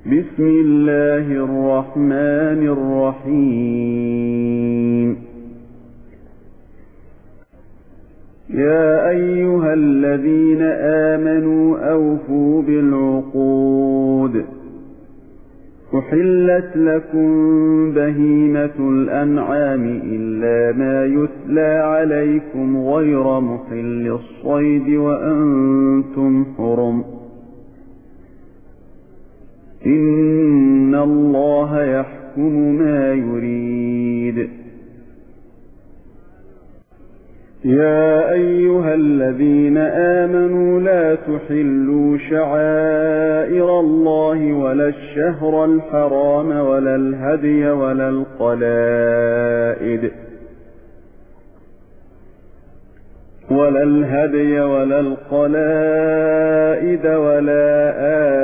بسم الله الرحمن الرحيم. يا أيها الذين آمنوا أوفوا بالعقود. أحلت لكم بهيمة الأنعام إلا ما يتلى عليكم غير محل الصيد وأنتم حرم. إن الله يحكم ما يريد. يا أيها الذين آمنوا لا تحلوا شعائر الله ولا الشهر الحرام ولا الهدي ولا القلائد ولا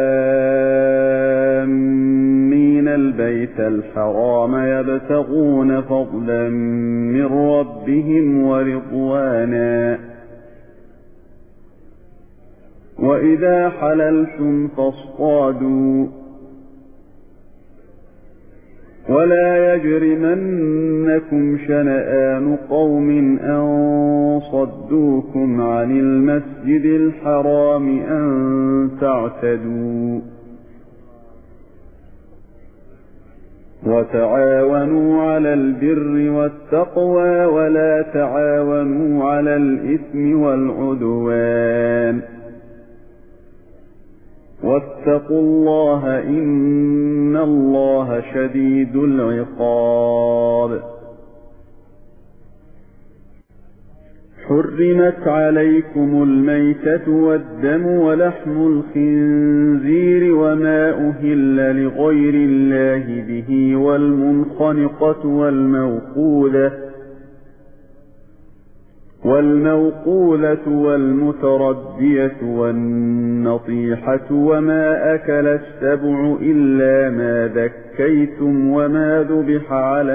آمين البيت الحرام يبتغون فضلا من ربهم ورضوانا. وإذا حللتم فاصطادوا ولا يجرمنكم شنآن قوم أن صدوكم عن المسجد الحرام أن تعتدوا. وتعاونوا على البر والتقوى ولا تعاونوا على الإثم والعدوان. واتقوا الله إن الله شديد العقاب. حرمت عليكم الميتة والدم ولحم الخنزير وما أهل لغير الله به والموقولة والمتردية والنطيحة وما أكل السبع إلا ما ذكيتم وما ذبح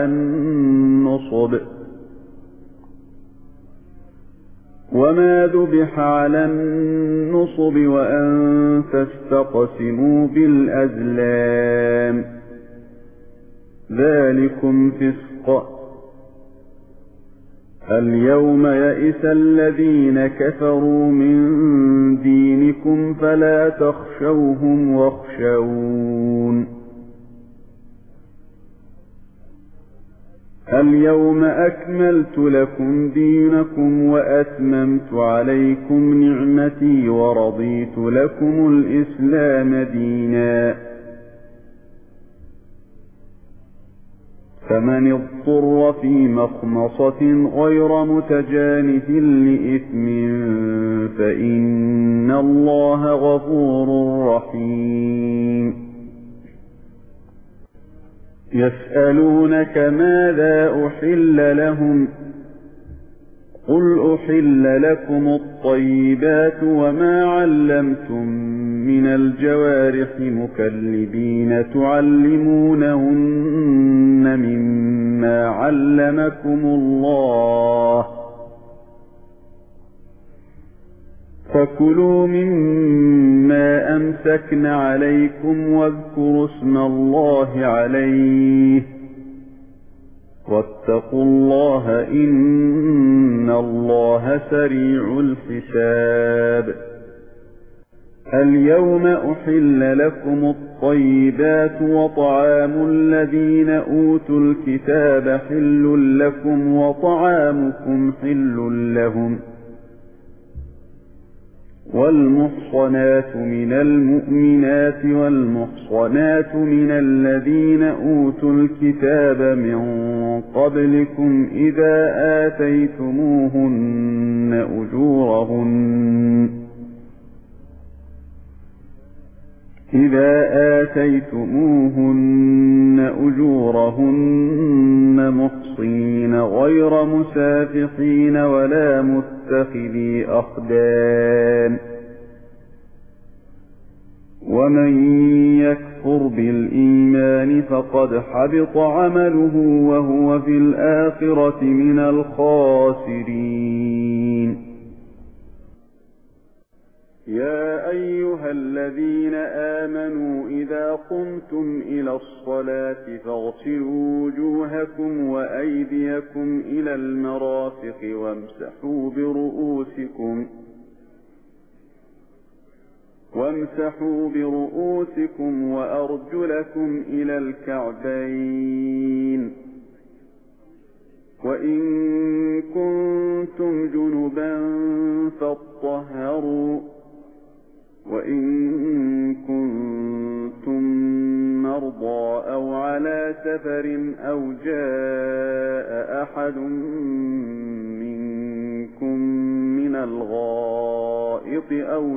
على النصب وأن تستقسموا بالأزلام ذلكم فسق. اليوم يئس الذين كفروا من دينكم فلا تخشوهم واخشون. اليوم أكملت لكم دينكم وأتممت عليكم نعمتي ورضيت لكم الإسلام دينا. فمن اضطر في مخمصة غير متجانف لإثم فإن الله غفور رحيم. يسألونك ماذا أحل لهم قل أحل لكم الطيبات وما علمتم من الجوارح مكلبين تعلمونهن مما علمكم الله فكلوا مما أمسكن عليكم واذكروا اسم الله عليه واتقوا الله إن الله سريع الحساب. اليوم أحل لكم الطيبات وطعام الذين أوتوا الكتاب حل لكم وطعامكم حل لهم. والمحصنات من المؤمنات والمحصنات من الذين أوتوا الكتاب من قبلكم إذا آتيتموهن أجورهن محصنين غير مسافحين ولا متخذي أخدان. ومن يكفر بالإيمان فقد حبط عمله وهو في الآخرة من الخاسرين. يا أيها الذين آمنوا إذا قمتم إلى الصلاة فاغسلوا وجوهكم وأيديكم إلى المرافق وامسحوا برؤوسكم وأرجلكم إلى الكعبين، وإن كنتم جنبا فاطهروا، وإن كنتم مرضى أو على سفر أو جاء أحد منكم من الغائط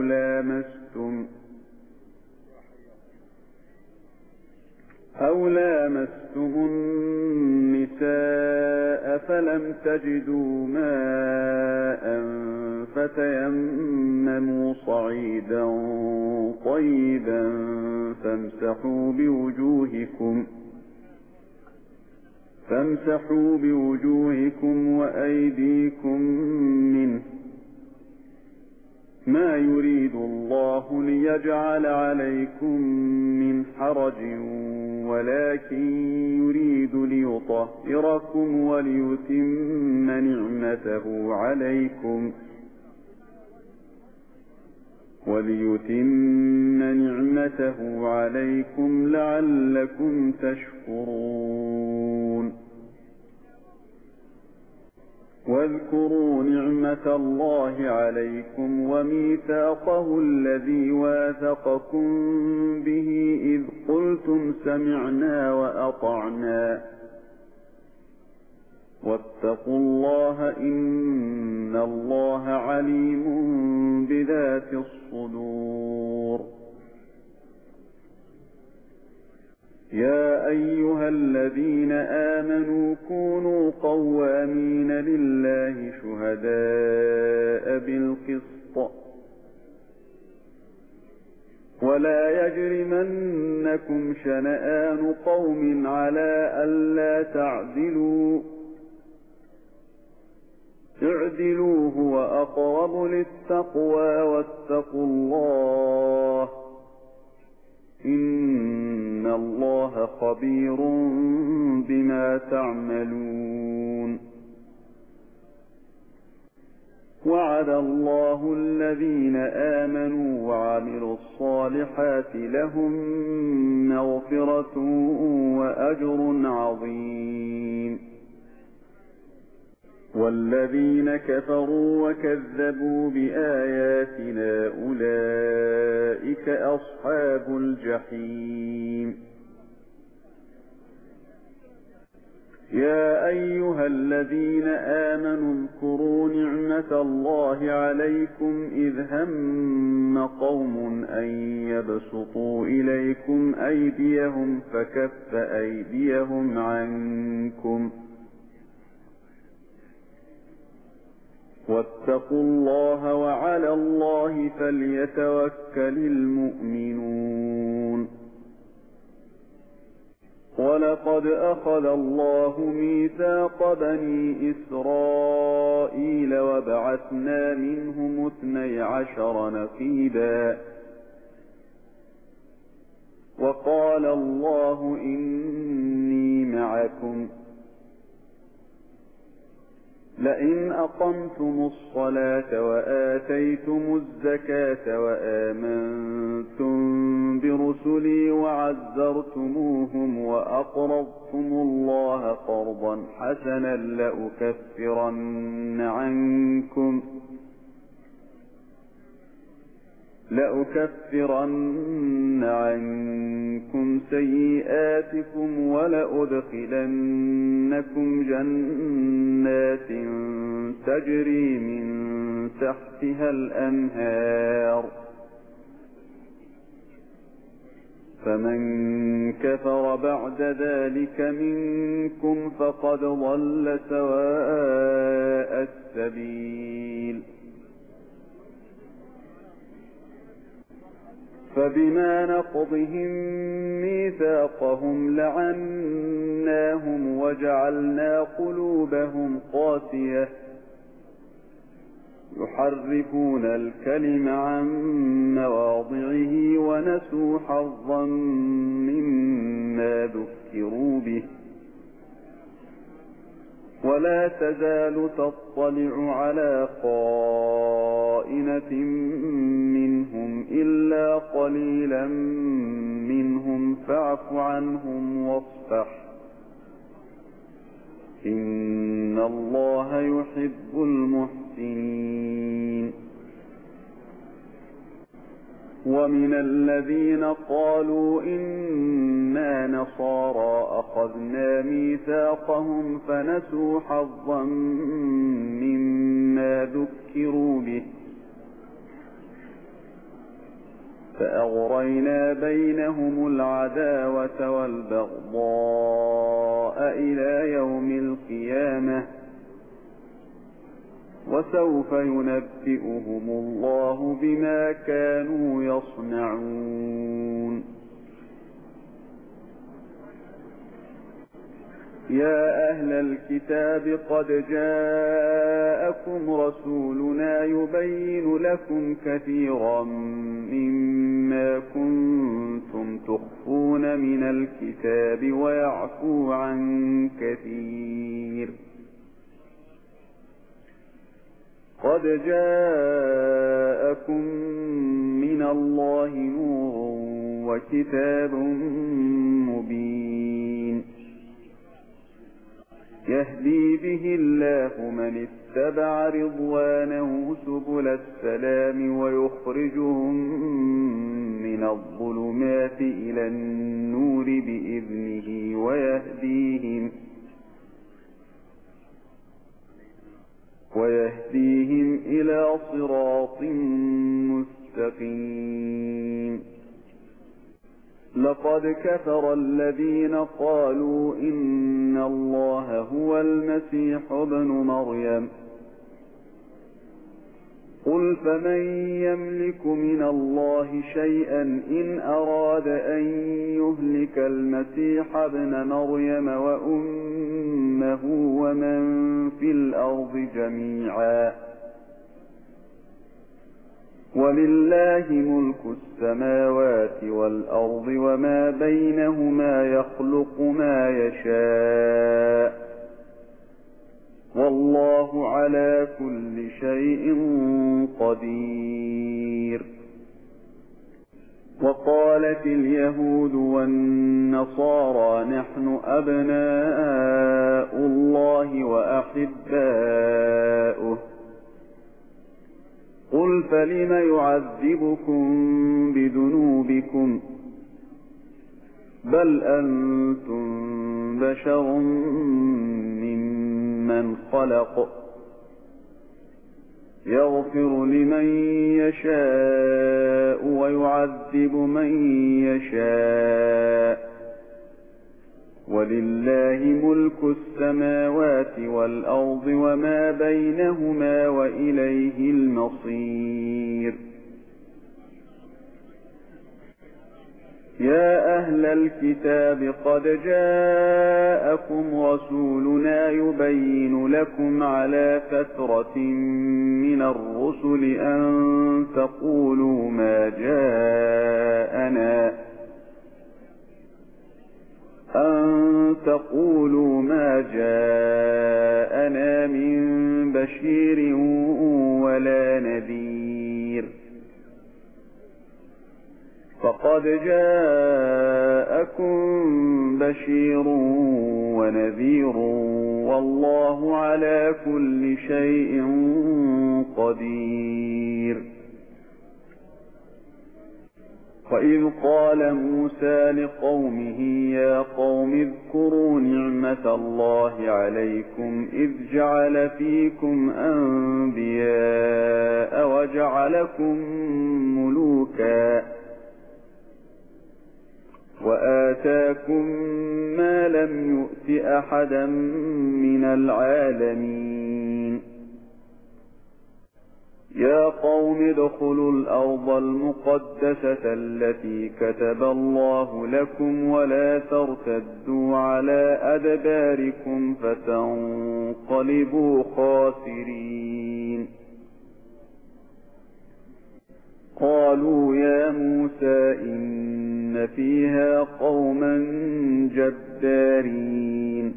أو لامستم النساء فلم تجدوا ماء فتيمموا صعيدا طيبا فامسحوا بوجوهكم وأيديكم منه، ما يريد الله ليجعل عليكم من حرج ولكن يريد ليطهركم وليتم نعمته عليكم لعلكم تشكرون. واذكروا نعمة الله عليكم وميثاقه الذي واثقكم به إذ قلتم سمعنا وأطعنا، واتقوا الله إن الله عليم بذات الصدور. يا أيها الذين آمنوا كونوا قوامين لله شهداء بالقسط، ولا يجرمنكم شنآن قوم على ألا تعدلوا، اعدلوا هو أقرب للتقوى، واتقوا الله إن الله خبير بما تعملون. وعد الله الذين آمنوا وعملوا الصالحات لهم مغفرة وأجر عظيم، والذين كفروا وكذبوا بآياتنا أولئك أصحاب الجحيم. يا أيها الذين آمنوا اذكروا نعمة الله عليكم إذ هم قوم أن يبسطوا إليكم أيديهم فكف أيديهم عنكم، واتقوا الله وعلى الله فليتوكل المؤمنون. ولقد أخذ الله ميثاق بني إسرائيل وبعثنا منهم 12 نقيبا، وقال الله إني معكم لئن أقمتم الصلاة وآتيتم الزكاة وآمنتم برسلي وعزرتموهم وأقرضتم الله قرضا حسنا لأكفرن عنكم سيئاتكم ولأدخلنكم جنات تجري من تحتها الأنهار، فمن كفر بعد ذلك منكم فقد ضل سواء السبيل. فبما نقضهم ميثاقهم لعناهم وجعلنا قلوبهم قاسية يحرفون الكلم عن مواضعه ونسوا حظا مما ذكروا به ولا تزال تطلع على خائنة منهم إلا قليلا منهم فاعف عنهم واصفح إن الله يحب المحسنين. ومن الذين قالوا إنا نصارى أخذنا ميثاقهم فنسوا حظا مما ذكروا به فأغرينا بينهم العداوة والبغضاء إلى يوم القيامة وسوف ينبئهم الله بما كانوا يصنعون. يا أهل الكتاب قد جاءكم رسولنا يبين لكم كثيرا مما كنتم تخفون من الكتاب ويعفو عن كثير. قد جاءكم من الله نور وكتاب مبين يهدي به الله من اتبع رضوانه سبل السلام ويخرجهم من الظلمات إلى النور بإذنه ويهديهم إلى صراط مستقيم. لقد كفر الذين قالوا إن الله هو المسيح ابن مريم قل فمن يملك من الله شيئا إن أراد أن يهلك المسيح ابن مريم وأمه ومن في الأرض جميعا ولله ملك السماوات والأرض وما بينهما يخلق ما يشاء والله على كل شيء قدير. وقالت اليهود والنصارى نحن أبناء الله وأحباؤه قل فلم يعذبكم بذنوبكم بل أنتم بشر ممن خلق يغفر لمن يشاء ويعذب من يشاء ولله ملك السماوات والأرض وما بينهما وإليه المصير. يا أهل الكتاب قد جاءكم رسولنا يبين لكم على فترة من الرسل أن تقولوا ما جاءنا من بشير ولا نذير فقد جاءكم بشير ونذير والله على كل شيء قدير. وإذ قال موسى لقومه يا قوم اذكروا نعمة الله عليكم إذ جعل فيكم أنبياء وجعلكم ملوكا وآتاكم ما لم يؤت أحدا من العالمين. يا قوم ادخلوا الأرض المقدسة التي كتب الله لكم ولا ترتدوا على أدباركم فتنقلبوا خاسرين. قالوا يا موسى إن فيها قوما جبارين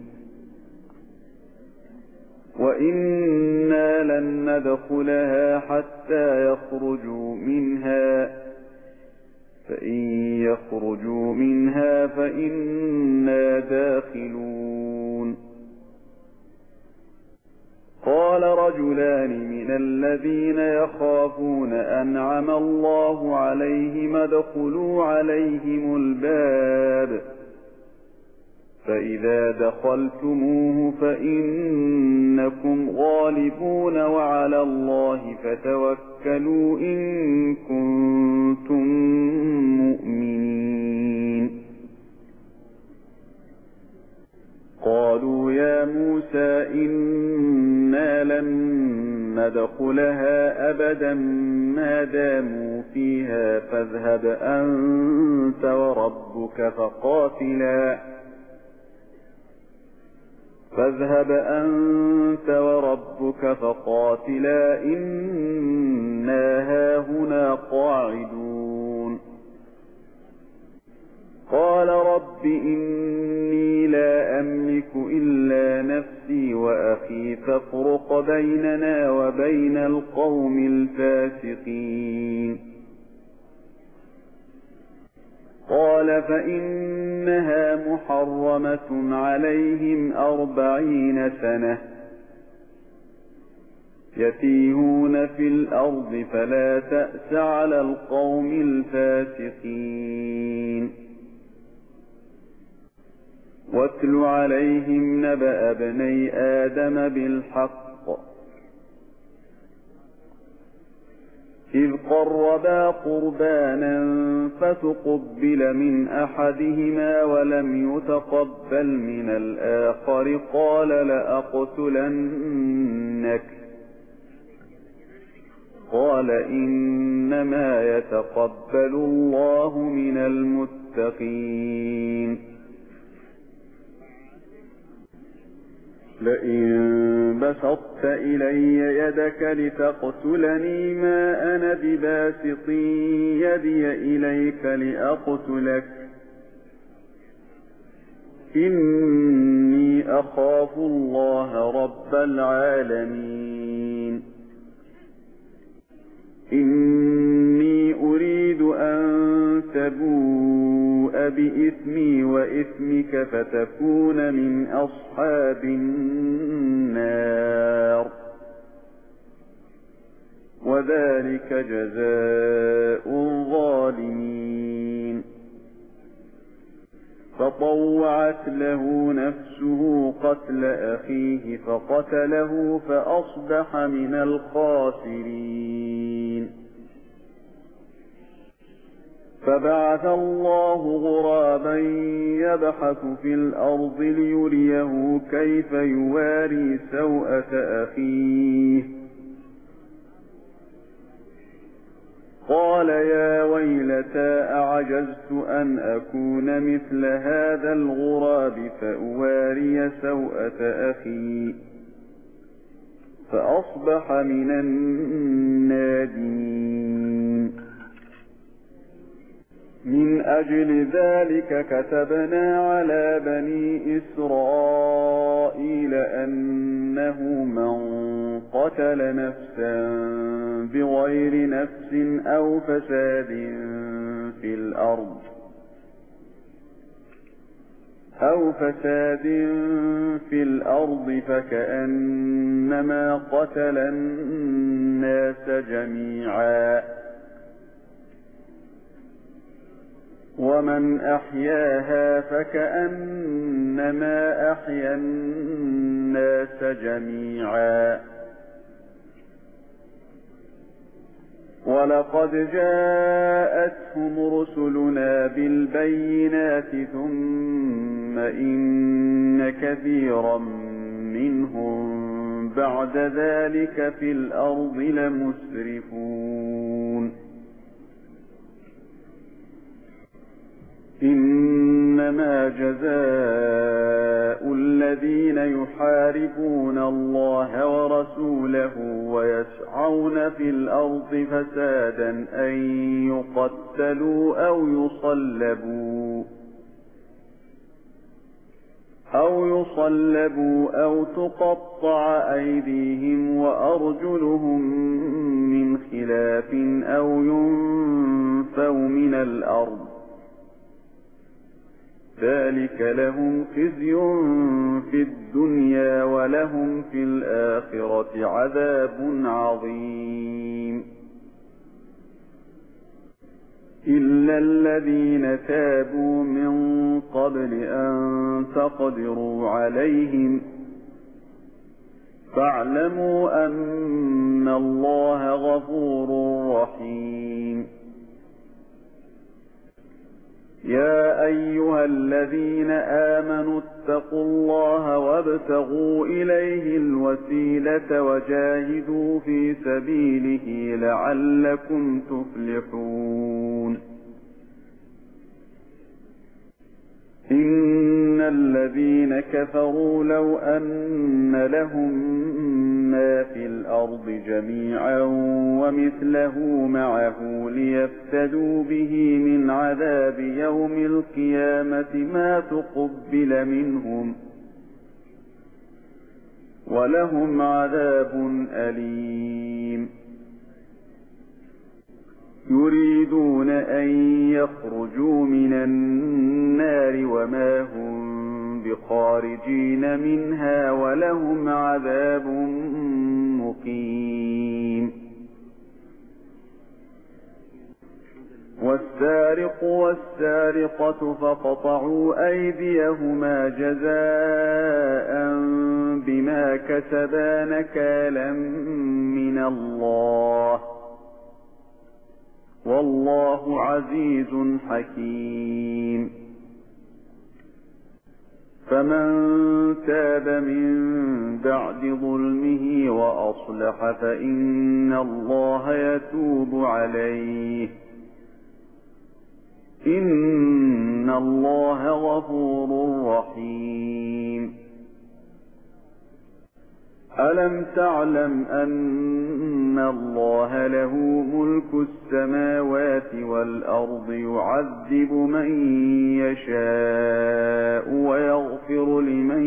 وإنا لن ندخلها حتى يخرجوا منها فإن يخرجوا منها فإنا داخلون قال رجلان من الذين يخافون أنعم الله عليهم ادخلوا عليهم الباب فإذا دخلتموه فإنكم غالبون وعلى الله فتوكلوا إن كنتم مؤمنين قالوا يا موسى إنا لن ندخلها أبدا ما داموا فيها فاذهب أنت وربك فقاتلا إنا هاهنا قاعدون قال رب إني لا أملك إلا نفسي وأخي فافرق بيننا وبين القوم الفاسقين قال فإنها محرمة عليهم 40 سنة يتيهون في الأرض فلا تأس على القوم الفاسقين واتل عليهم نبأ ابني آدم بالحق إذ قربا قربانا فتقبل من أحدهما ولم يتقبل من الآخر قال لأقتلنك قال إنما يتقبل الله من المتقين لئن بسطت إلي يدك لتقتلني ما أنا بباسط يدي إليك لأقتلك إني أخاف الله رب العالمين إني أريد أن تبوء بإثمي وإثمك فتكون من أصحاب النار وذلك جزاء الظالمين فطوعت له نفسه قتل أخيه فقتله فأصبح من الخاسرين فبعث الله غرابا يبحث في الأرض ليريه كيف يواري سوءة أخيه قال يا ويلتى أعجزت أن أكون مثل هذا الغراب فأواري سوءة أخي فأصبح من النادمين من أجل ذلك كتبنا على بني إسرائيل أنه من قتل نفسا بغير نفس أو فساد في الأرض فكأنما قتل الناس جميعا ومن أحياها فكأنما أحيا الناس جميعا ولقد جاءتهم رسلنا بالبينات ثم إن كثيرا منهم بعد ذلك في الأرض لمسرفون إنما جزاء الذين يحاربون الله ورسوله ويسعون في الأرض فسادا أن يقتلوا أو يصلبوا أو تقطع أيديهم وأرجلهم من خلاف أو ينفوا من الأرض ذلك لهم خزي في الدنيا ولهم في الآخرة عذاب عظيم إلا الذين تابوا من قبل أن تقدروا عليهم فاعلموا أن الله غفور رحيم يا أيها الذين آمنوا اتقوا الله وابتغوا إليه الوسيلة وجاهدوا في سبيله لعلكم تفلحون إن الذين كفروا لو أن لهم ما في الأرض جميعا ومثله معه ليفتدوا به من عذاب يوم القيامة ما تقبل منهم ولهم عذاب أليم يريدون أن يخرجوا من النار وما هم بخارجين منها ولهم عذاب مقيم والسارق والسارقة فاقطعوا أيديهما جزاء بما كسبا نكالا من الله والله عزيز حكيم فمن تاب من بعد ظلمه وأصلح فإن الله يتوب عليه إن الله غفور رحيم ألم تعلم أن الله له ملك السماوات والأرض يعذب من يشاء ويغفر لمن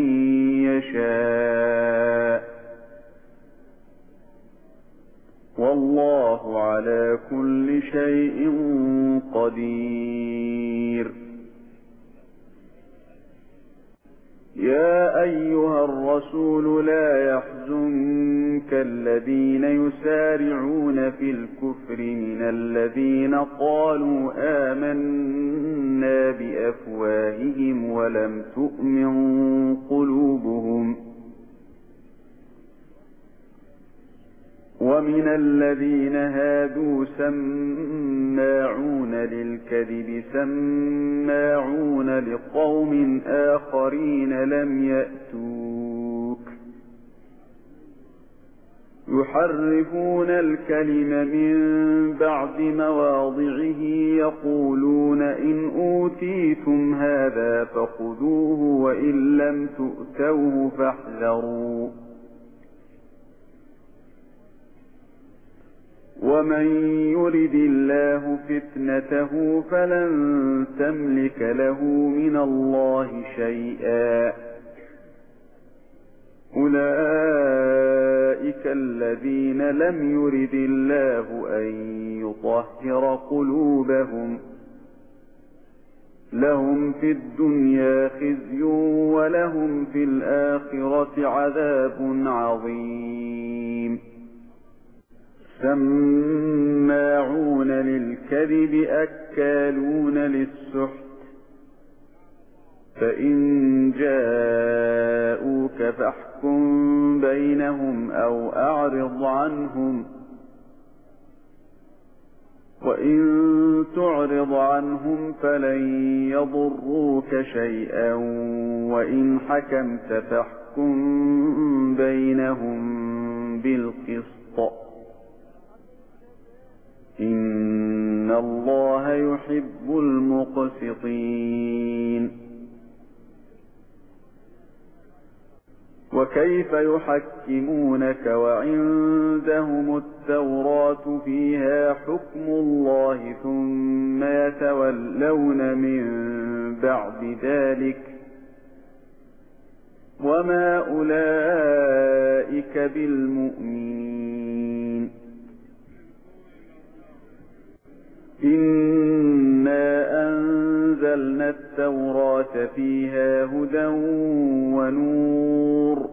يشاء والله على كل شيء قدير يا أيها الرسول لا يحزنك الذين يسارعون في الكفر من الذين قالوا آمنا بأفواههم ولم تؤمن قلوبهم ومن الذين هادوا سماعون للكذب سماعون لقوم آخرين لم يأتوك يحرفون الكلم من بعد مواضعه يقولون إن أوتيتم هذا فخذوه وإن لم تؤتوه فاحذروا ومن يرد الله فتنته فلن تملك له من الله شيئا أولئك الذين لم يرد الله أن يطهر قلوبهم لهم في الدنيا خزي ولهم في الآخرة عذاب عظيم سماعون للكذب أكالون للسحت فإن جاءوك فاحكم بينهم أو أعرض عنهم وإن تعرض عنهم فلن يضروك شيئا وإن حكمت فاحكم بينهم بالقسط إن الله يحب المقسطين وكيف يحكمونك وعندهم التوراة فيها حكم الله ثم يتولون من بعد ذلك وما أولئك بالمؤمنين إنا أنزلنا التوراة فيها هدى ونور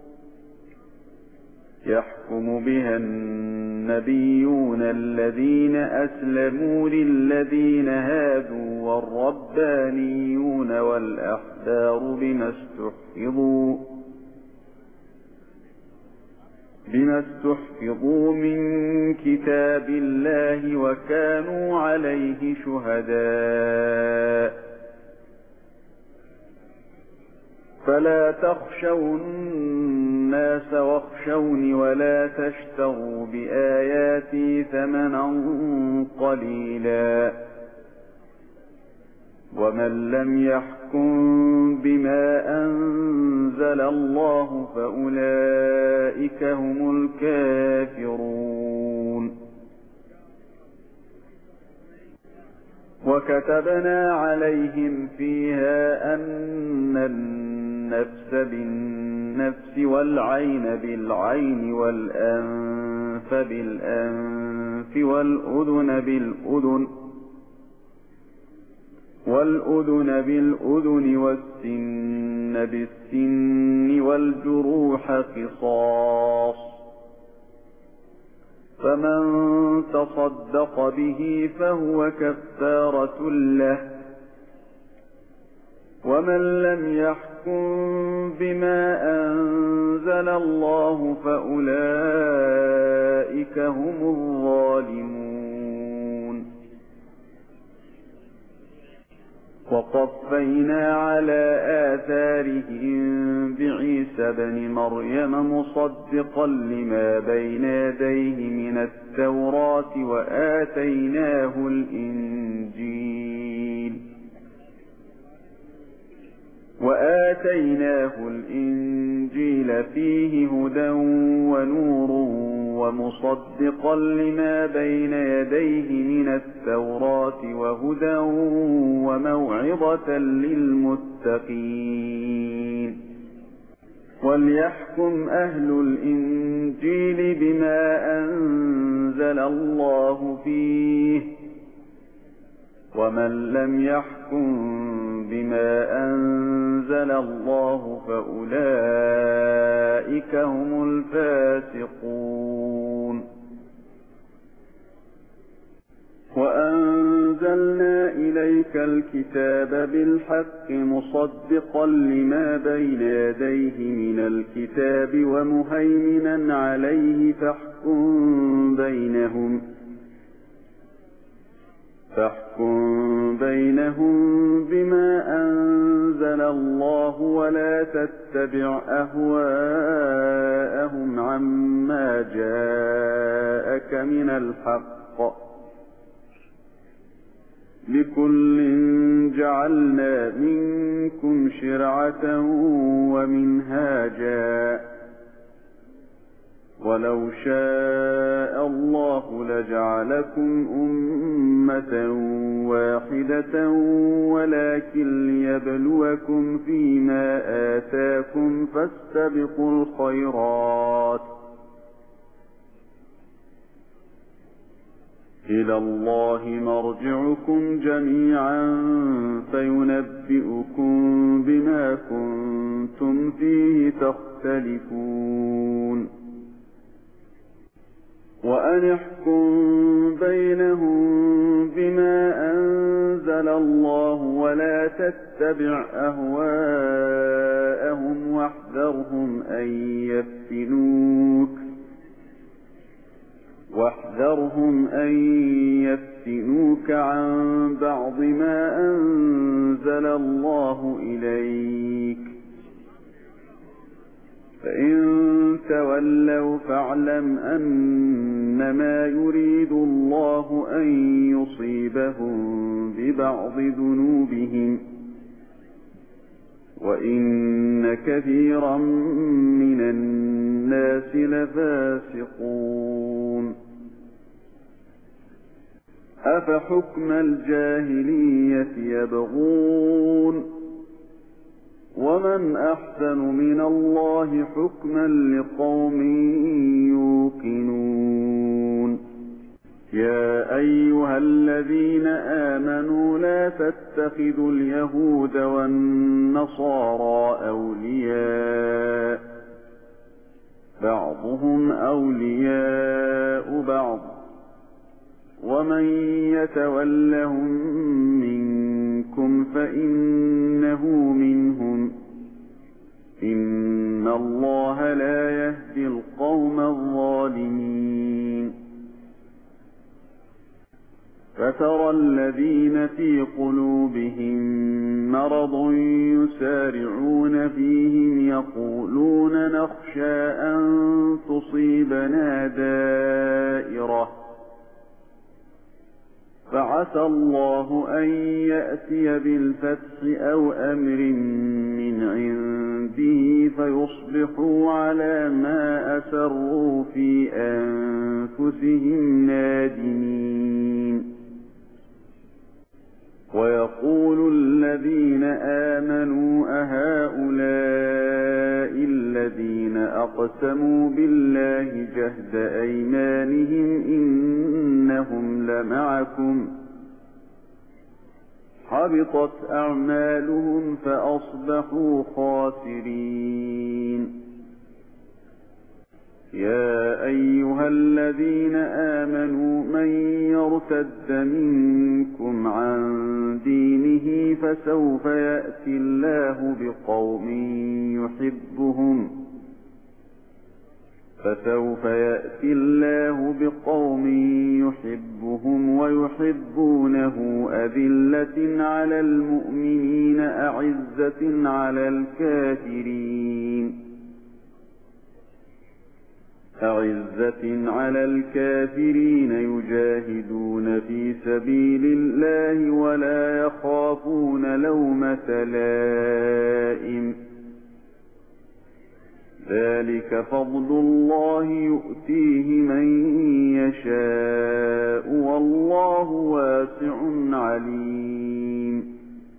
يحكم بها النبيون الذين أسلموا للذين هادوا والربانيون والأحبار بما استحفظوا من كتاب الله وكانوا عليه شهداء فلا تخشوا الناس واخشوني ولا تشتروا بآياتي ثمنا قليلا ومن لم يحكم بما أنزل الله فأولئك هم الكافرون وكتبنا عليهم فيها أن النفس بالنفس والعين بالعين والأنف بالأنف والأذن بالأذن والسن بالسن والجروح قصاص فمن تصدق به فهو كفارة له ومن لم يحكم بما أنزل الله فأولئك هم الظالمون وقفينا على آثارهم بعيسى بن مريم مصدقا لما بين يديه من التوراة وآتيناه الإنجيل فيه هدى ونور ومصدقا لما بين يديه من التوراة وهدى وموعظة للمتقين وليحكم أهل الإنجيل بما أنزل الله فيه ومن لم يحكم بما أنزل الله فأولئك هم الفاسقون وأنزلنا إليك الكتاب بالحق مصدقا لما بين يديه من الكتاب ومهيمنا عليه فاحكم بينهم بما أنزل الله ولا تتبع أهواءهم عما جاءك من الحق لكل جعلنا منكم شرعة ومنهاجا ولو شاء الله لجعلكم أمة واحدة ولكن ليبلوكم فيما آتاكم فاستبقوا الخيرات إلى الله مرجعكم جميعا فينبئكم بما كنتم فيه تختلفون وأن احكم بينهم بما أنزل الله ولا تتبع أهواءهم واحذرهم أن يفتنوك عن بعض ما أنزل الله إليك فإن تولوا فاعلم أنما يريد الله أن يصيبهم ببعض ذنوبهم وإن وإن كثيرا من الناس لفاسقون أفحكم الجاهلية يبغون ومن أحسن من الله حكما لقوم يوقنون يا أيها الذين آمنوا لا تتخذوا اليهود والنصارى أولياء بعضهم أولياء بعض ومن يتولهم منكم فإنه منهم إن الله لا يهدي القوم الظالمين فترى الذين في قلوبهم مرض يسارعون فيهم يقولون نخشى أن تصيبنا دائرة فعسى الله أن يأتي بالفتح أو أمر من عنده فيصبحوا على ما أسروا في أنفسهم نادمين ويقول الذين آمنوا أهؤلاء الذين أقسموا بالله جهد أيمانهم إنهم لمعكم حبطت أعمالهم فأصبحوا خاسرين يا أيها الذين آمنوا من يرتد منكم عن دينه فسوف يأتي الله بقوم يحبهم ويحبونه أذلة على المؤمنين أعزة على الكافرين يجاهدون في سبيل الله ولا يخافون لومة لائم ذلك فضل الله يؤتيه من يشاء والله واسع عليم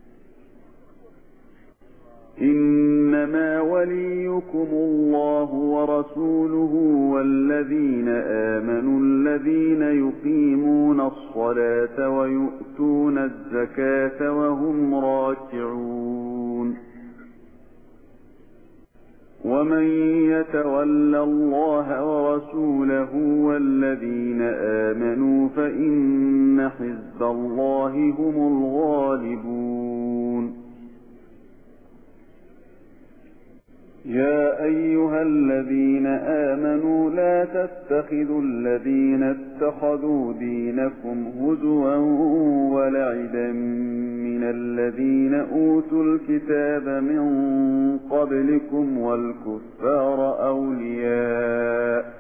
إنما وليكم الله ورسوله والذين آمنوا الذين يقيمون الصلاة ويؤتون الزكاة وهم راكعون ومن يتول الله ورسوله والذين آمنوا فإن حزب الله هم الغالبون يا أيها الذين آمنوا لا تتخذوا الذين اتخذوا دينكم هزوا ولعبا من الذين أوتوا الكتاب من قبلكم والكفار أولياء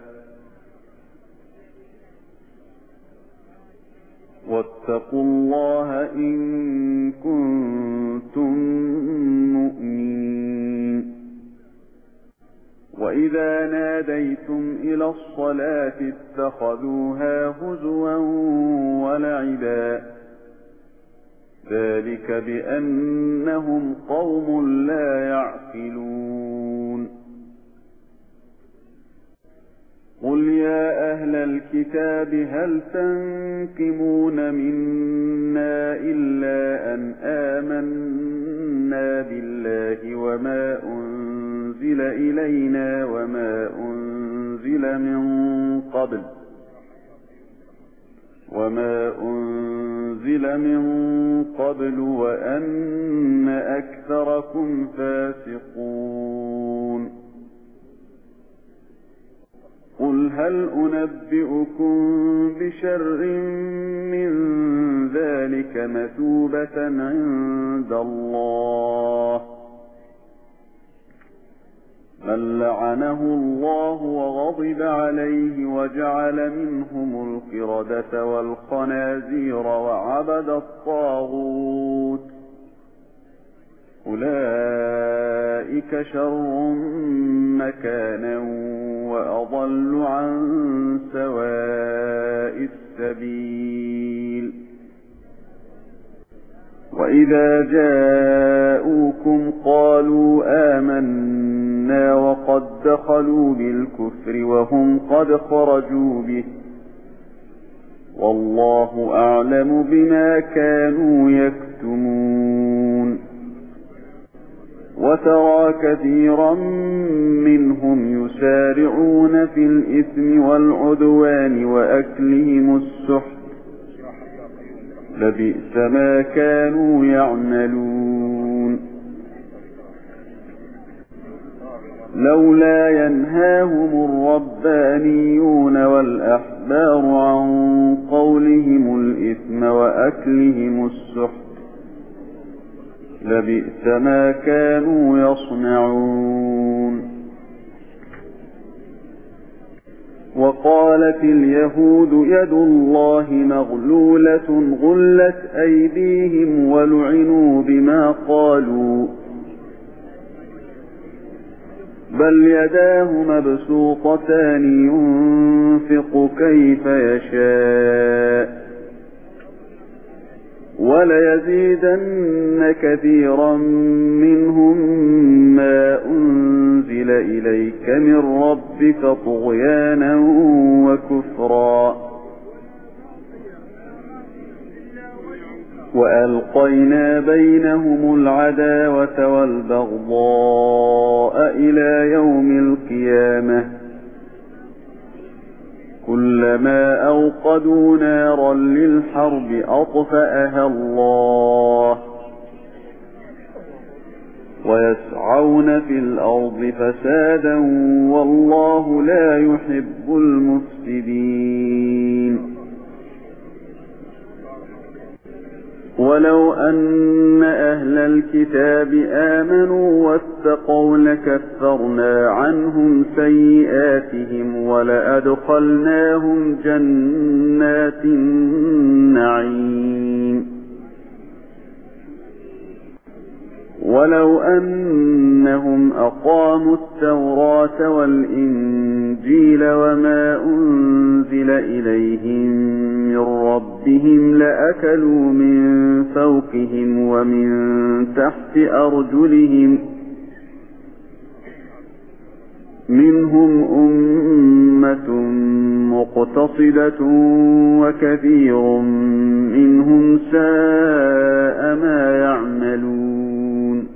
واتقوا الله إن كنتم مؤمنين وإذا ناديتم إلى الصلاة اتخذوها هزوا ولعبا ذلك بأنهم قوم لا يعقلون قل يا أهل الكتاب هل تنقمون منا إلا أن آمنا بالله وما أنزل إلينا وما أنزل من قبل وأن أكثركم فاسقون قل هل أنبئكم بشر من ذلك مثوبة عند الله من لعنه الله وغضب عليه وجعل منهم القردة والخنازير وعبد الطاغوت أولئك أولئك شر مكانا وأضل عن سواء السبيل وإذا جاءوكم قالوا آمنا وقد دخلوا بالكفر وهم قد خرجوا به والله أعلم بما كانوا يكتمون وترى كثيرا منهم يسارعون في الإثم والعدوان وأكلهم السحت لبئس ما كانوا يعملون لولا ينهاهم الربانيون والأحبار عن قولهم الإثم وأكلهم السحت لبئس ما كانوا يصنعون وقالت اليهود يد الله مغلولة غلت أيديهم ولعنوا بما قالوا بل يداه مبسوطتان ينفق كيف يشاء وليزيدن كثيرا منهم ما أنزل إليك من ربك طغيانا وكفرا وألقينا بينهم العداوة والبغضاء إلى يوم القيامة كلما أوقدوا نارا للحرب أطفأها الله ويسعون في الأرض فسادا والله لا يحب المفسدين ولو أن أهل الكتاب آمنوا واتقوا لكفرنا عنهم سيئاتهم ولأدخلناهم جنات النعيم ولو أنهم أقاموا التوراة والإنجيل وما أنزل إليهم من ربهم لأكلوا من فوقهم ومن تحت أرجلهم منهم أمة مقتصدة وكثير منهم ساء ما يعملون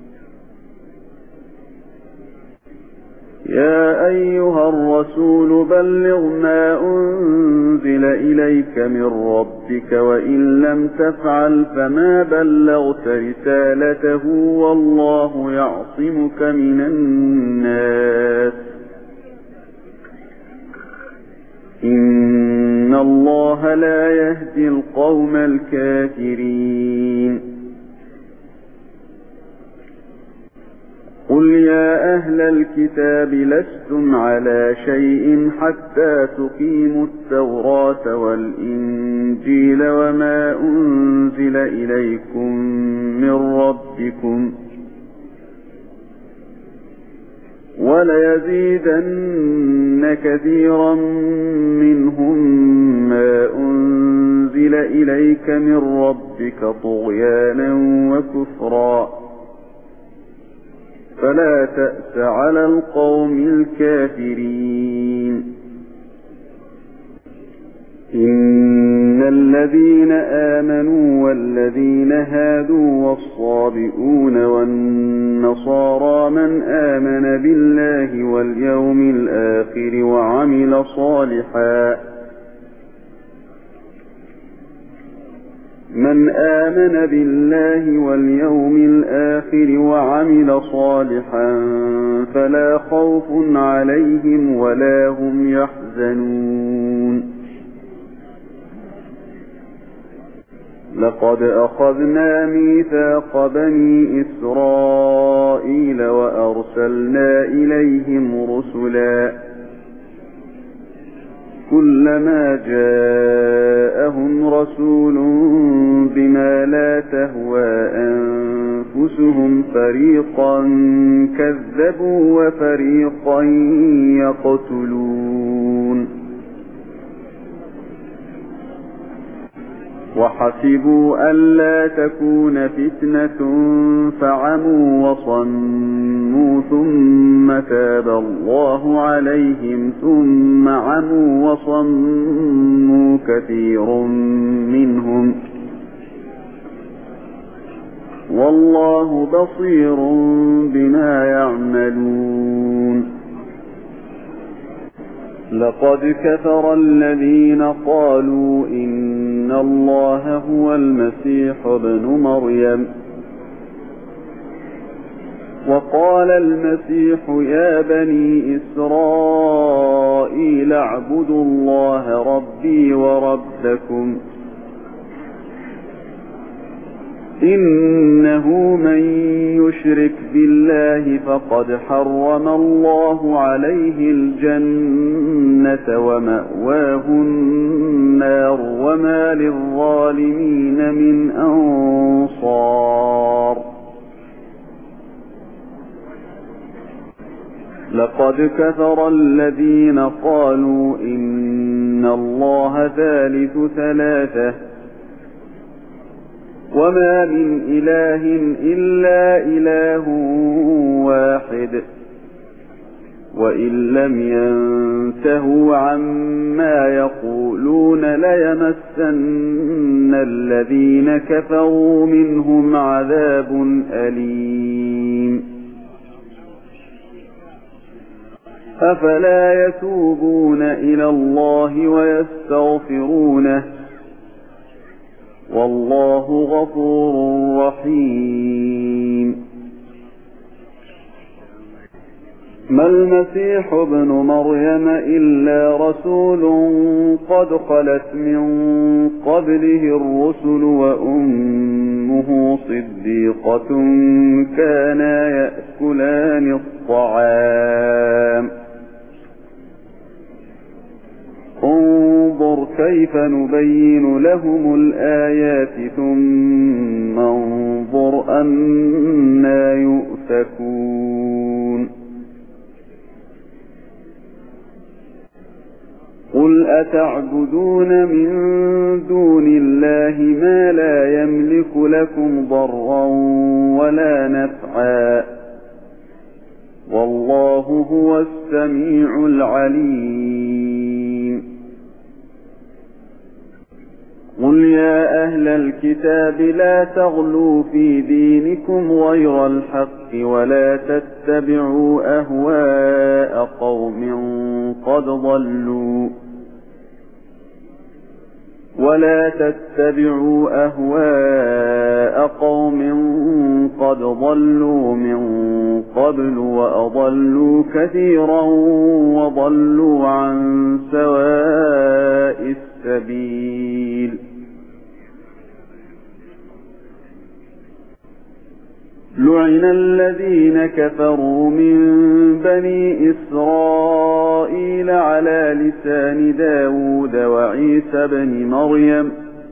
يا أيها الرسول بلغ ما أنزل إليك من ربك وإن لم تفعل فما بلغت رسالته والله يعصمك من الناس إن الله لا يهدي القوم الكافرين قل يا أهل الكتاب لستم على شيء حتى تقيموا التوراة والإنجيل وما أنزل إليكم من ربكم وليزيدن كثيرا منهم ما أنزل إليك من ربك طغيانا وكفرا فلا تأس على القوم الكافرين إن الذين آمنوا والذين هادوا والصابئون والنصارى من آمن بالله واليوم الآخر وعمل صالحا فلا خوف عليهم ولا هم يحزنون لقد أخذنا ميثاق بني إسرائيل وأرسلنا إليهم رسلا كلما جاءهم رسول بما لا تهوى أنفسهم فريقا كذبوا وفريقا يقتلون وحسبوا ألا تكون فتنة فعموا وصموا ثم تاب الله عليهم ثم عموا وصموا كثير منهم والله بصير بما يعملون لقد كفر الذين قالوا إن الله هو المسيح ابن مريم وقال المسيح يا بني إسرائيل اعبدوا الله ربي وربكم إنه من يشرك بالله فقد حرم الله عليه الجنة ومأواه النار وما للظالمين من أنصار لقد كفر الذين قالوا إن الله ثالث ثلاثة وما من إله إلا إله واحد وإن لم ينتهوا عما يقولون ليمسن الذين كفروا منهم عذاب أليم أفلا يتوبون إلى الله ويستغفرونه والله غفور رحيم ما المسيح ابن مريم إلا رسول قد خلت من قبله الرسل وأمه صديقة كانا يأكلان الطعام انظر كيف نبين لهم الآيات ثم انظر أنى يؤفكون قل أتعبدون من دون الله ما لا يملك لكم ضرا ولا نفعا والله هو السميع العليم قل يا أهل الكتاب لا تغلوا في دينكم غير الحق ولا تتبعوا أهواء قوم قد ضلوا من قبل وأضلوا كثيرا وضلوا عن سواء السبيل لعن الذين كفروا من بني إسرائيل على لسان داود وعيسى بن مريم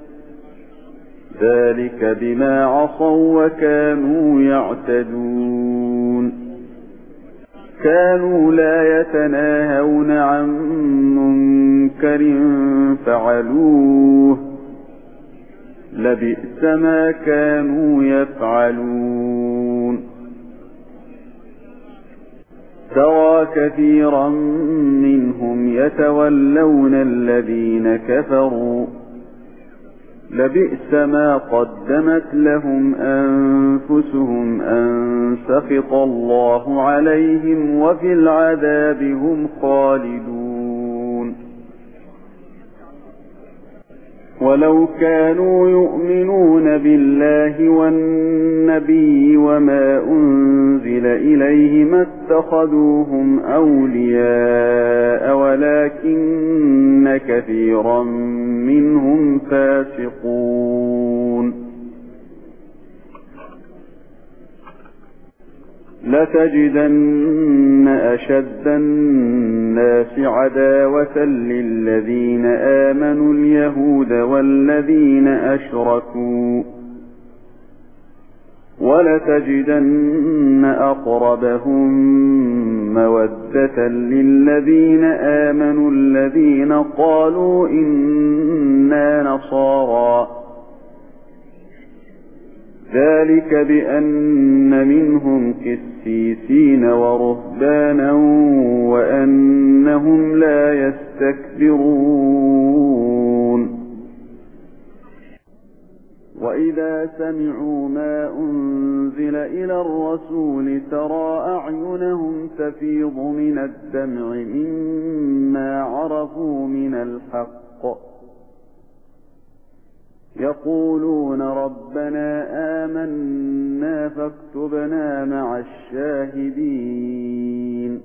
ذلك بما عصوا وكانوا يعتدون كانوا لا يتناهون عن منكر فعلوه لبئس ما كانوا يفعلون ترى كثيرا منهم يتولون الذين كفروا لبئس ما قدمت لهم أنفسهم أن سخط الله عليهم وفي العذاب هم خالدون ولو كانوا يؤمنون بالله والنبي وما أنزل إليه ما اتخذوهم أولياء ولكن كثيرا منهم فاسقون لتجدن أشد الناس عداوة للذين آمنوا اليهود والذين أشركوا ولتجدن أقربهم مودة للذين آمنوا الذين قالوا إنا نصارى، ذلك بأن منهم قسيسين ورهبانا وأنهم لا يستكبرون. وإذا سمعوا ما أنزل إلى الرسول ترى أعينهم تفيض من الدمع مما عرفوا من الحق، يقولون ربنا آمنا فاكتبنا مع الشاهدين.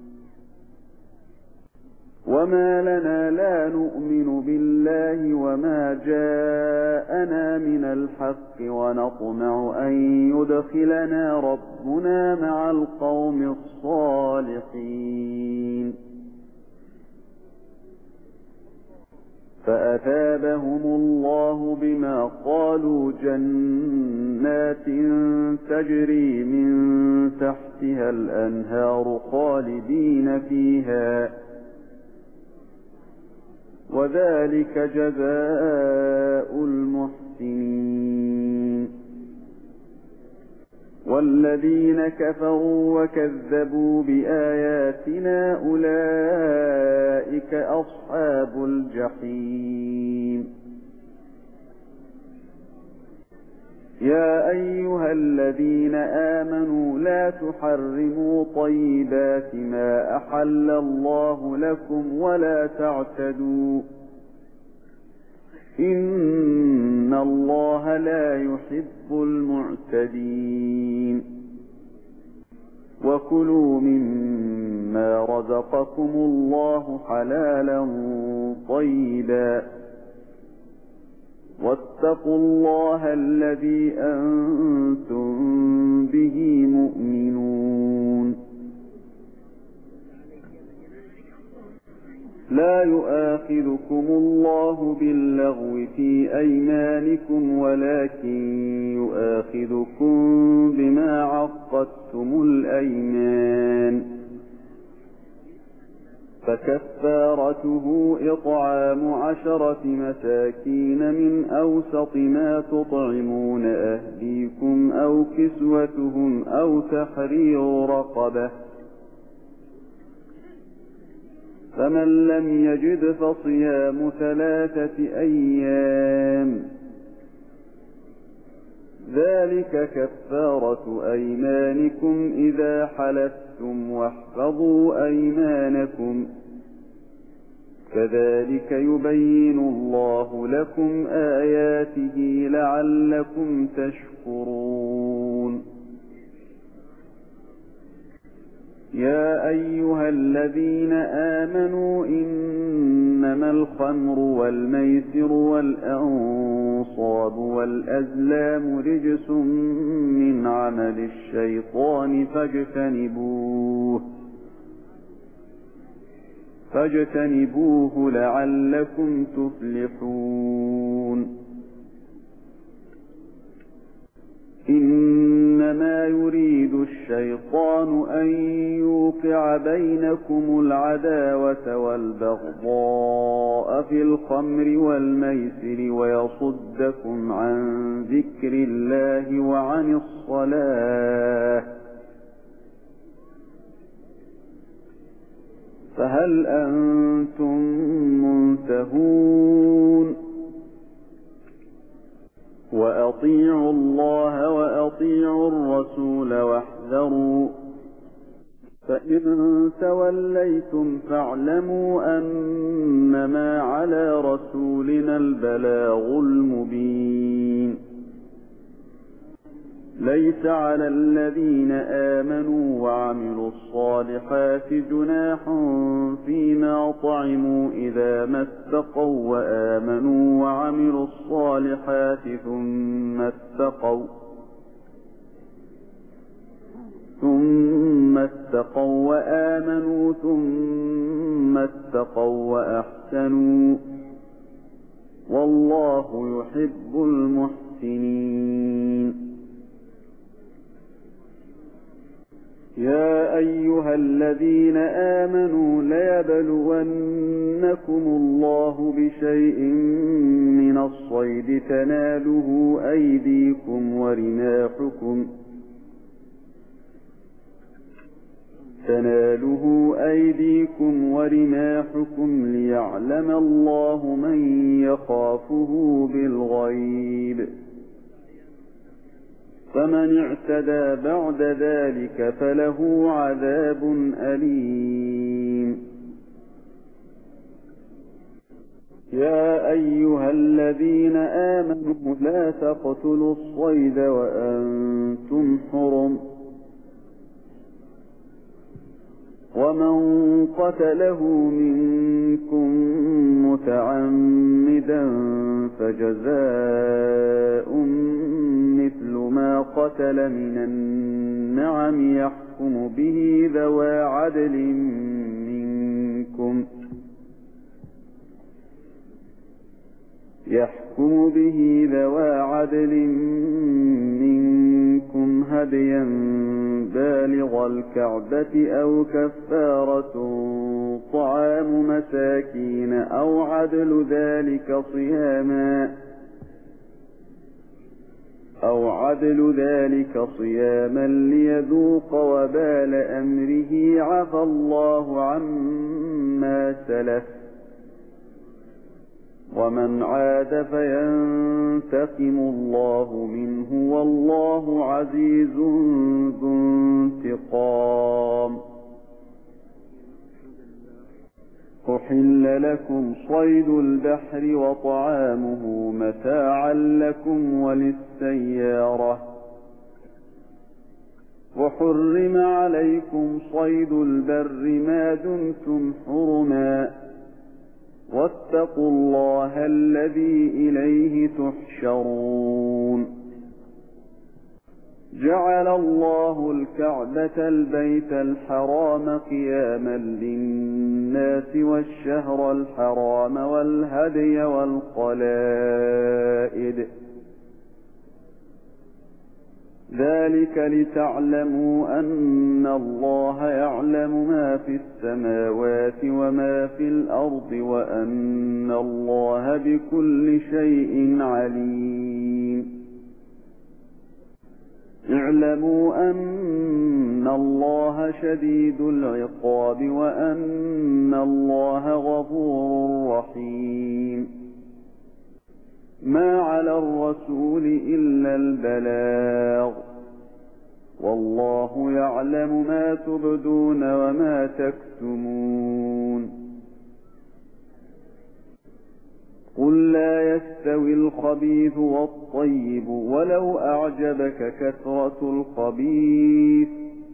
وما لنا لا نؤمن بالله وما جاءنا من الحق ونطمع أن يدخلنا ربنا مع القوم الصالحين. فأثابهم الله بما قالوا جنات تجري من تحتها الأنهار خالدين فيها، وذلك جزاء المحسنين. والذين كفروا وكذبوا بآياتنا أولئك أصحاب الجحيم. يا أيها الذين آمنوا لا تحرموا طيبات ما أحل الله لكم ولا تعتدوا، إن الله لا يحب المعتدين. وكلوا مما رزقكم الله حلالا طيبا، واتقوا الله الذي أنتم به مؤمنون. لا يؤاخذكم الله باللغو في أيمانكم ولكن يؤاخذكم بما عقدتم الأيمان، فكفارته إطعام 10 مساكين من أوسط ما تطعمون أهليكم أو كسوتهم أو تحرير رقبة، فمن لم يجد فصيام 3 أيام، ذلك كفارة أيمانكم إذا حلفتم، واحفظوا أيمانكم، كذلك يبين الله لكم آياته لعلكم تشكرون. يا أيها الذين آمنوا إنما الخمر والميسر والأنصاب والأزلام رجس من عمل الشيطان فاجتنبوه لعلكم تفلحون. إنما يريد الشيطان أن يوقع بينكم العداوة والبغضاء في الخمر والميسر ويصدكم عن ذكر الله وعن الصلاة، فهل أنتم منتهون؟ وأطيعوا الله وأطيعوا الرسول واحذروا، فإن توليتم فاعلموا أنما على رسولنا البلاغ المبين. ليس على الذين آمنوا وعملوا الصالحات جناح فيما طعموا إذا ما اتقوا وآمنوا وعملوا الصالحات ثم اتقوا وآمنوا ثم اتقوا وأحسنوا، والله يحب المحسنين. يا أيها الذين آمنوا ليبلونكم الله بشيء من الصيد تناله أيديكم ورماحكم ليعلم الله من يخافه بالغيب، فمن اعتدى بعد ذلك فله عذاب أليم. يا أيها الذين آمنوا لا تقتلوا الصيد وأنتم حرم، ومن قتله منكم متعمدا فجزاء مثل ما قتل من النعم يحكم به ذوى عدل منكم هديا بالغ الكعبة أو كفارة طعام مساكين أو عدل ذلك صياما ليذوق وبال أمره، عفى الله عما سلف، ومن عاد فينتقم الله منه، والله عزيز ذو انتقام. أحل لكم صيد البحر وطعامه متاعا لكم وللسيارة، وحرم عليكم صيد البر ما دمتم حرما، واتقوا الله الذي إليه تحشرون. جعل الله الكعبة البيت الحرام قياما للناس والشهر الحرام والهدي والقلائد، ذلك لتعلموا أن الله يعلم ما في السماوات وما في الأرض، وأن الله بكل شيء عليم. اعلموا أن الله شديد العقاب، وأن الله غفور رحيم. ما على الرسول إلا البلاغ، والله يعلم ما تبدون وما تكتمون. قل لا يستوي الخبيث والطيب ولو أعجبك كثرة الخبيث،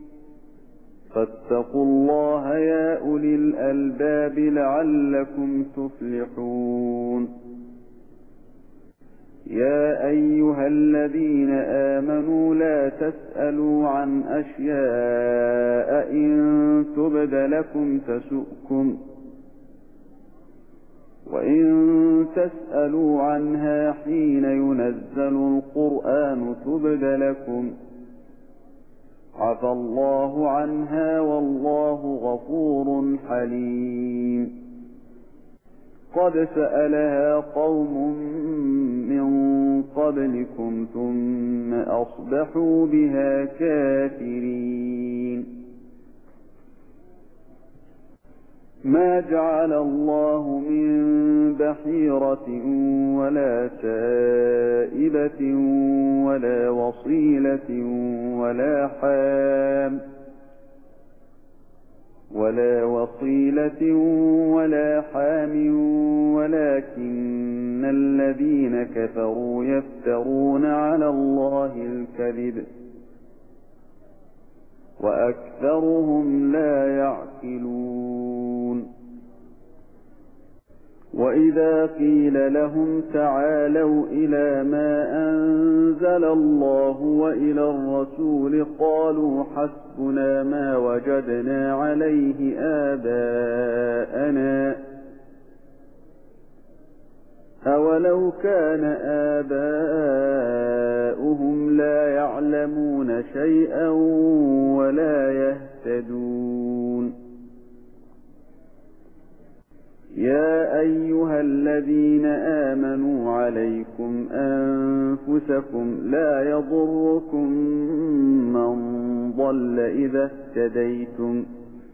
فاتقوا الله يا أولي الألباب لعلكم تفلحون. يا أيها الذين آمنوا لا تسألوا عن أشياء إن تبد لكم تسؤكم، وإن تسألوا عنها حين ينزل القرآن تبد لكم، عفى الله عنها والله غفور حليم. قد سألها قوم من قبلكم ثم أصبحوا بها كافرين. ما جعل الله من بحيرة ولا سائبة ولا وصيلة ولا حام ولكن الذين كفروا يفترون على الله الكذب، وأكثرهم لا يعقلون. وإذا قيل لهم تعالوا إلى ما أنزل الله وإلى الرسول قالوا حسبنا ما وجدنا عليه آباءنا أولو كان آباؤهم لا يعلمون شيئا ولا يهتدون يا أيها الذين آمنوا عليكم أنفسكم لا يضركم من ضل إذا اهتديتم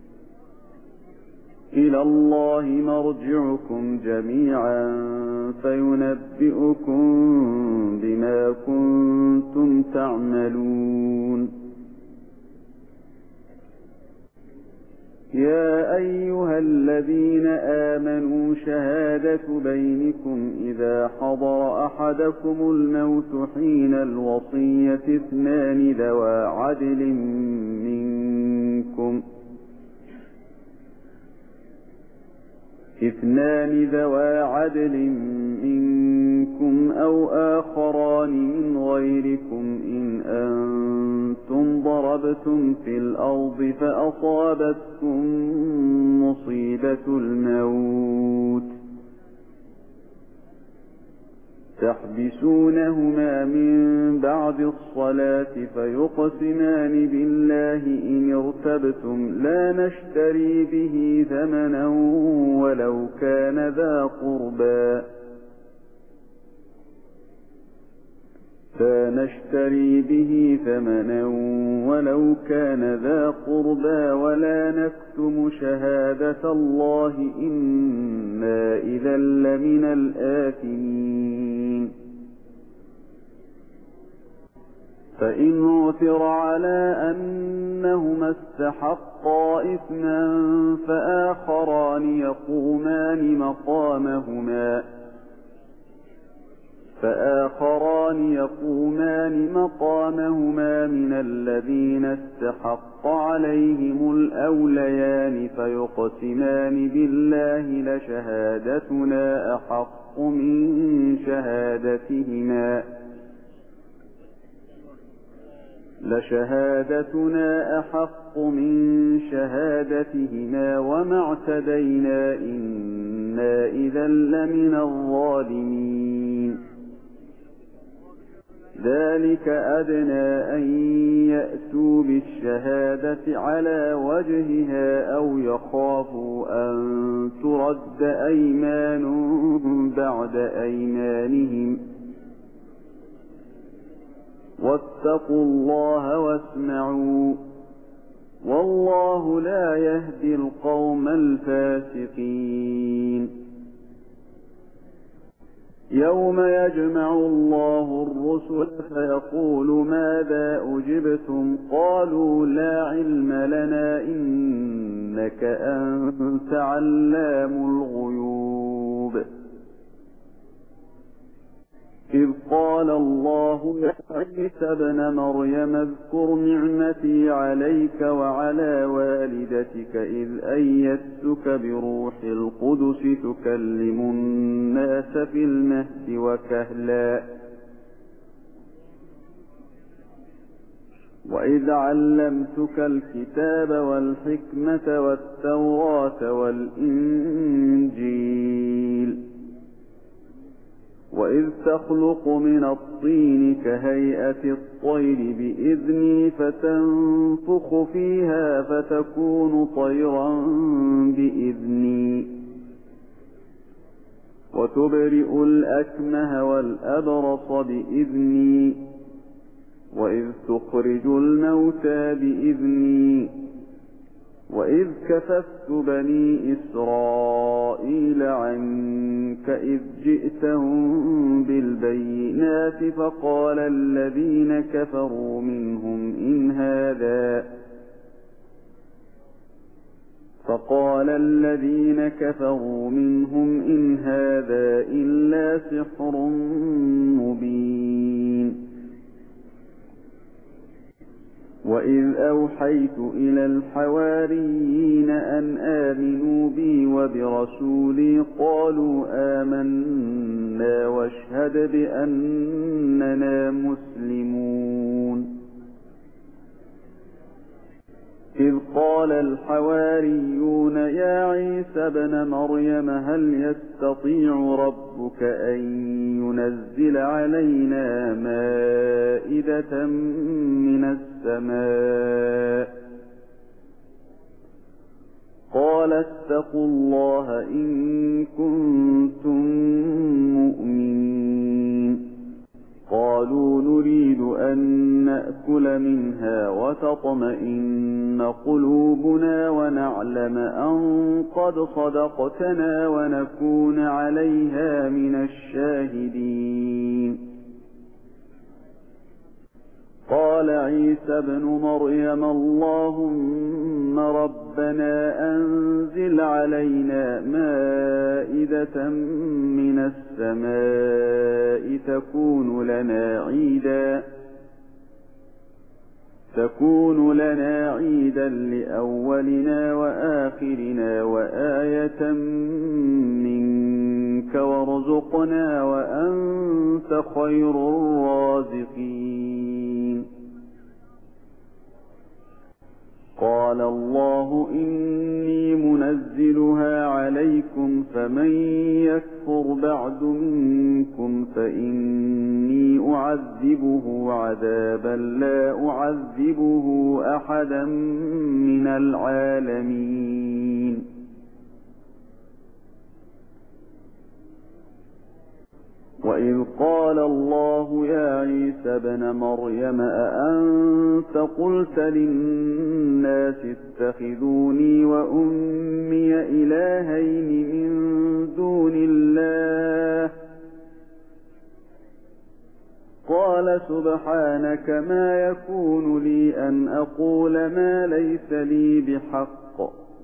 إلى الله مرجعكم جميعا فينبئكم بما كنتم تعملون يا أيها الذين آمنوا شهادة بينكم إذا حضر أحدكم الموت حين الوصية اثنان ذوى عدل منكم أو آخران من غيركم إن أنتم ضربتم في الأرض فأصابتكم مصيبة الموت تحبسونهما من بعد الصلاة فيقسمان بالله إن ارتبتم لا نشتري به ثمنا ولو كان ذا قربى ولا نكتم شهادة الله إنا إذا لمن الآثمين فإن عثر على أنهما استحقا إثما فآخران يقومان مقامهما من الذين استحق عليهم الأوليان فيقسمان بالله لشهادتنا أحق من شهادتهما وما اعتدينا إنا إذا لمن الظالمين ذلك أدنى أن يأتوا بالشهادة على وجهها أو يخافوا أن ترد أيمان بعد أيمانهم واتقوا الله واسمعوا والله لا يهدي القوم الفاسقين يوم يجمع الله الرسل فيقول ماذا أجبتم قالوا لا علم لنا إنك أنت علام الغيوب إذ قال الله يا عيسى ابن مريم اذكر نعمتي عليك وعلى والدتك إذ أيدتك بروح القدس تكلم الناس في المهد وكهلا وإذ علمتك الكتاب والحكمة والتوراة والإنجيل وإذ تخلق من الطين كهيئة الطير بإذني فتنفخ فيها فتكون طيرا بإذني وتبرئ الأكمه والأبرص بإذني وإذ تخرج الموتى بإذني وإذ كففت بني إسرائيل عنك إذ جئتهم بالبينات فقال الذين كفروا منهم إن هذا إلا سحر مبين وإذ أوحيت إلى الحواريين أن آمنوا بي وبرسولي قالوا آمنا واشهد بأننا مسلمون إذ قال الحواريون يا عيسى ابن مريم هل يستطيع ربك أن ينزل علينا مائدة من السماء قال اتقوا الله إن كنتم مؤمنين قالوا نريد أن نأكل منها وتطمئن قلوبنا ونعلم أن قد صدقتنا ونكون عليها من الشاهدين قال عيسى ابن مريم اللهم ربنا أنزل علينا مائدة من السماء تكون لنا عيدا لأولنا وآخرنا وآية منك وارزقنا وأنت خير الرازقين قال الله إني منزلها عليكم فمن يكفر بعد منكم فإني أعذبه عذابا لا أعذبه أحدا من العالمين وإذ قال الله يا عيسى ابن مريم أأنت قلت للناس اتخذوني وأمي إلهين من دون الله قال سبحانك ما يكون لي أن أقول ما ليس لي بحق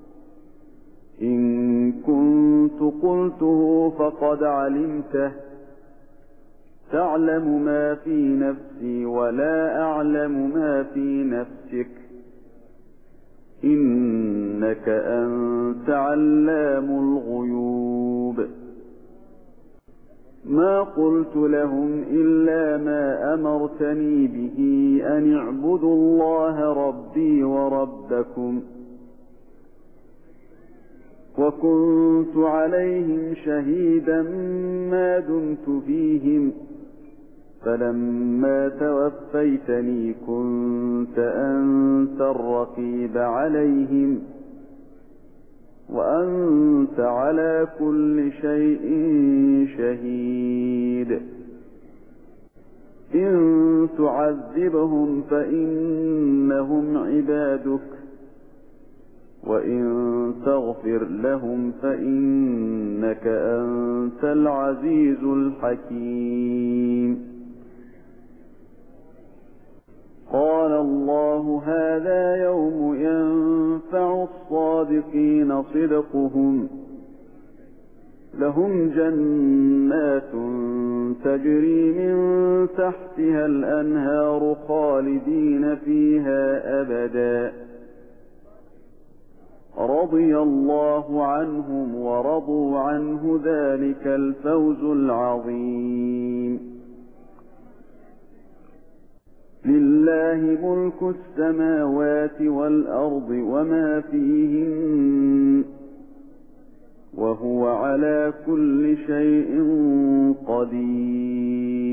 إن كنت قلته فقد علمته تعلم ما في نفسي ولا أعلم ما في نفسك إنك أنت علام الغيوب ما قلت لهم إلا ما أمرتني به أن اعبدوا الله ربي وربكم وكنت عليهم شهيدا ما دمت فيهم فلما توفيتني كنت أنت الرقيب عليهم وأنت على كل شيء شهيد إن تعذبهم فإنهم عبادك وإن تغفر لهم فإنك أنت العزيز الحكيم قال الله هذا يوم ينفع الصادقين صدقهم لهم جنات تجري من تحتها الأنهار خالدين فيها أبدا رضي الله عنهم ورضوا عنه ذلك الفوز العظيم لله ملك السماوات والأرض وما فيهن وهو على كل شيء قدير